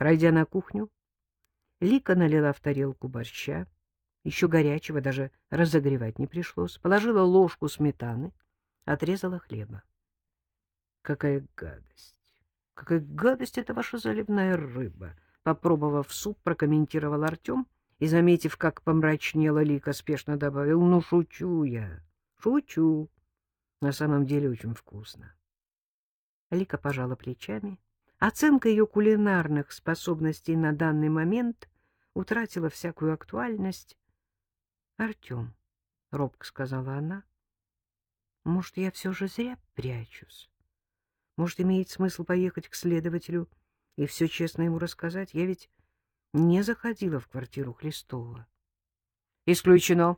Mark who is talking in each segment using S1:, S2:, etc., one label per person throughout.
S1: Пройдя на кухню, Лика налила в тарелку борща, еще горячего, даже разогревать не пришлось, положила ложку сметаны, отрезала хлеба. Какая гадость! Какая гадость это ваша заливная рыба! Попробовав суп, прокомментировал Артем и, заметив, как помрачнела Лика, спешно добавил: ну, шучу я, шучу. На самом деле очень вкусно. Лика пожала плечами. Оценка ее кулинарных способностей на данный момент утратила всякую актуальность. — Артем, — робко сказала она, — может, я все же зря прячусь? Может, имеет смысл поехать к следователю и все честно ему рассказать? Я ведь не заходила в квартиру Хлестова. — Исключено.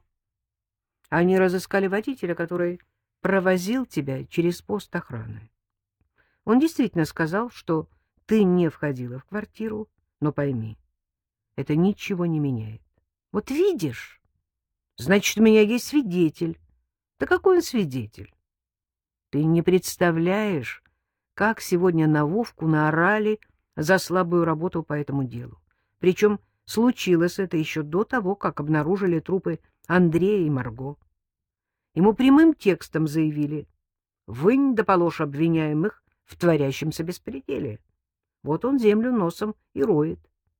S1: Они разыскали водителя, который провозил тебя через пост охраны. Он действительно сказал, что ты не входила в квартиру, но пойми, это ничего не меняет. Вот видишь, значит, у меня есть свидетель. Да какой он свидетель? Ты не представляешь, как сегодня на Вовку наорали за слабую работу по этому делу. Причем случилось это еще до того, как обнаружили трупы Андрея и Марго. Ему прямым текстом заявили: «Вынь да положь обвиняемых в творящемся беспределе». Вот он землю носом и роет.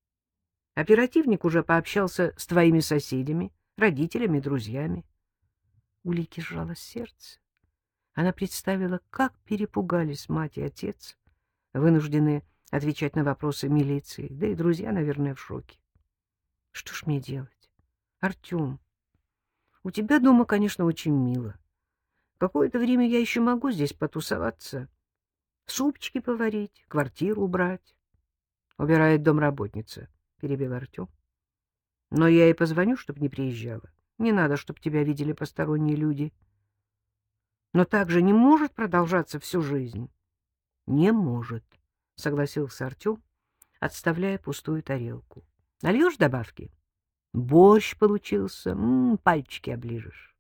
S1: Оперативник уже пообщался с твоими соседями, родителями, друзьями. У Лики сжалось сердце. Она представила, как перепугались мать и отец, вынужденные отвечать на вопросы милиции, да и друзья, наверное, в шоке. Что ж мне делать? Артем, у тебя дома, конечно, очень мило. Какое-то время я еще могу здесь потусоваться, супчики поварить, квартиру убрать. Убирает домработница, — перебил Артем. Но я ей позвоню, чтобы не приезжала. Не надо, чтобы тебя видели посторонние люди. Но так же не может продолжаться всю жизнь. Не может, — согласился Артем, отставляя пустую тарелку. Нальешь добавки? Борщ получился, пальчики оближешь.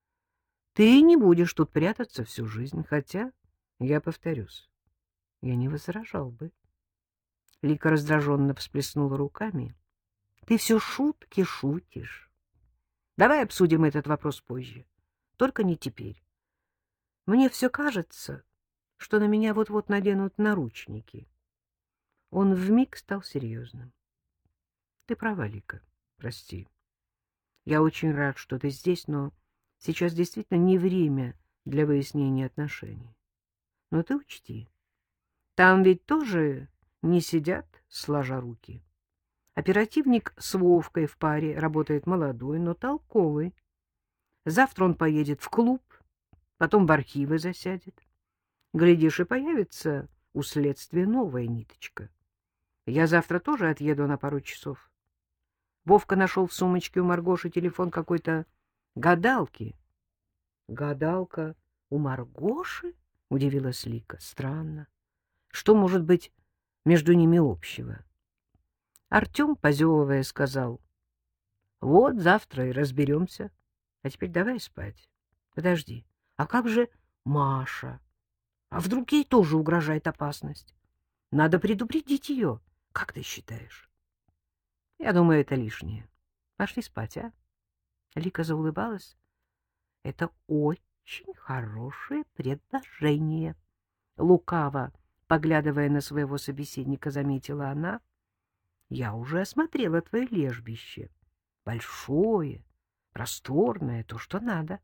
S1: Ты не будешь тут прятаться всю жизнь, хотя, я повторюсь, я не возражал бы. Лика раздраженно всплеснула руками. — Ты все шутки шутишь. Давай обсудим этот вопрос позже. Только не теперь. Мне все кажется, что на меня вот-вот наденут наручники. Он вмиг стал серьезным. — Ты права, Лика, прости. Я очень рад, что ты здесь, но сейчас действительно не время для выяснения отношений. Но ты учти, там ведь тоже не сидят, сложа руки. Оперативник с Вовкой в паре работает молодой, но толковый. Завтра он поедет в клуб, потом в архивы засядет. Глядишь, и появится у следствия новая ниточка. Я завтра тоже отъеду на пару часов. Вовка нашел в сумочке у Маргоши телефон какой-то гадалки. — Гадалка у Маргоши? — удивилась Лика. — Странно. Что может быть между ними общего? Артем, позевывая, сказал: — Вот завтра и разберемся. А теперь давай спать. Подожди, а как же Маша? А вдруг ей тоже угрожает опасность? Надо предупредить ее. Как ты считаешь? Я думаю, это лишнее. Пошли спать, а? Лика заулыбалась. Это очень хорошее предложение. Лукаво, поглядывая на своего собеседника, заметила она. Я уже осмотрела твое лежбище. Большое, просторное, то, что надо.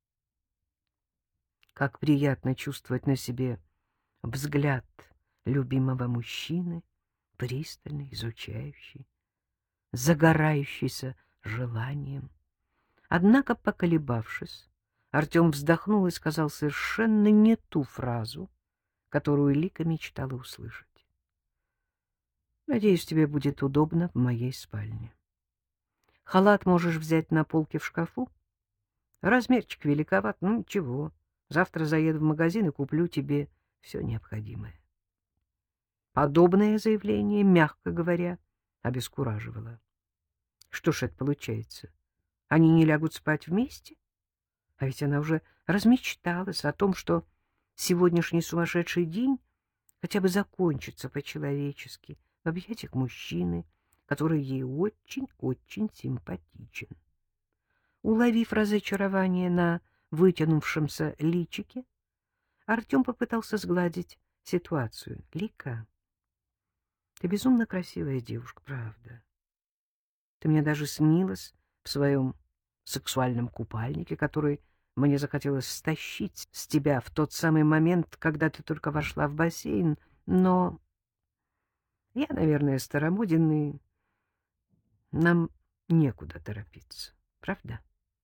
S1: Как приятно чувствовать на себе взгляд любимого мужчины, пристальный, изучающий, загорающийся желанием. Однако, поколебавшись, Артем вздохнул и сказал совершенно не ту фразу, которую Лика мечтала услышать. Надеюсь, тебе будет удобно в моей спальне. Халат можешь взять на полке в шкафу. Размерчик великоват, ну ничего. Завтра заеду в магазин и куплю тебе все необходимое. Подобное заявление, мягко говоря, обескураживало. Что ж это получается? Они не лягут спать вместе? А ведь она уже размечталась о том, что сегодняшний сумасшедший день хотя бы закончится по-человечески, в объятиях мужчины, который ей очень-очень симпатичен. Уловив разочарование на вытянувшемся личике, Артем попытался сгладить ситуацию. — Лика, ты безумно красивая девушка, правда. Ты мне даже снилась в своем сексуальном купальнике, который мне захотелось стащить с тебя в тот самый момент, когда ты только вошла в бассейн. Но я, наверное, старомоден, и нам некуда торопиться, правда?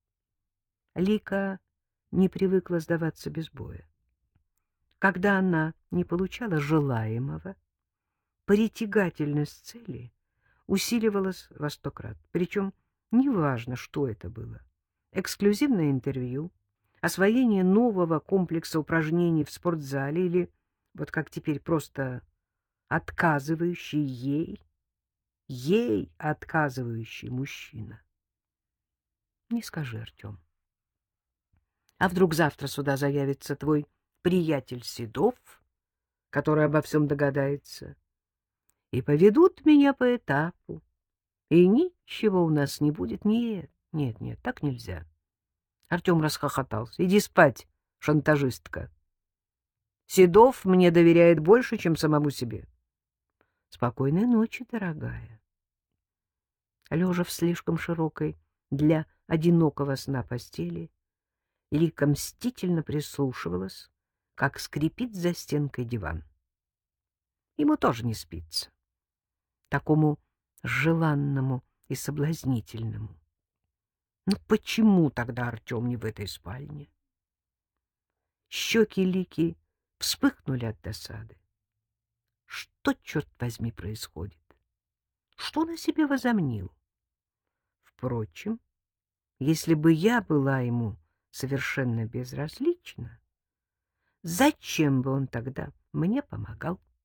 S1: Лика не привыкла сдаваться без боя. Когда она не получала желаемого, притягательность цели усиливалась во 100 крат. Причем неважно, что это было. Эксклюзивное интервью, освоение нового комплекса упражнений в спортзале или, вот как теперь, просто отказывающий ей отказывающий мужчина. Не скажи, Артем. А вдруг завтра сюда заявится твой приятель Седов, который обо всем догадается, и поведут меня по этапу, и ничего у нас не будет? Нет, нет, нет, так нельзя. Артем расхохотался. Иди спать, шантажистка. Седов мне доверяет больше, чем самому себе. Спокойной ночи, дорогая. Лежа в слишком широкой для одинокого сна постели, Лика мстительно прислушивалась, как скрипит за стенкой диван. Ему тоже не спится, такому желанному и соблазнительному. Но почему тогда Артем не в этой спальне? Щеки Лики вспыхнули от досады. Что, черт возьми, происходит? Что он о себе возомнил? Впрочем, если бы я была ему совершенно безразлична, зачем бы он тогда мне помогал?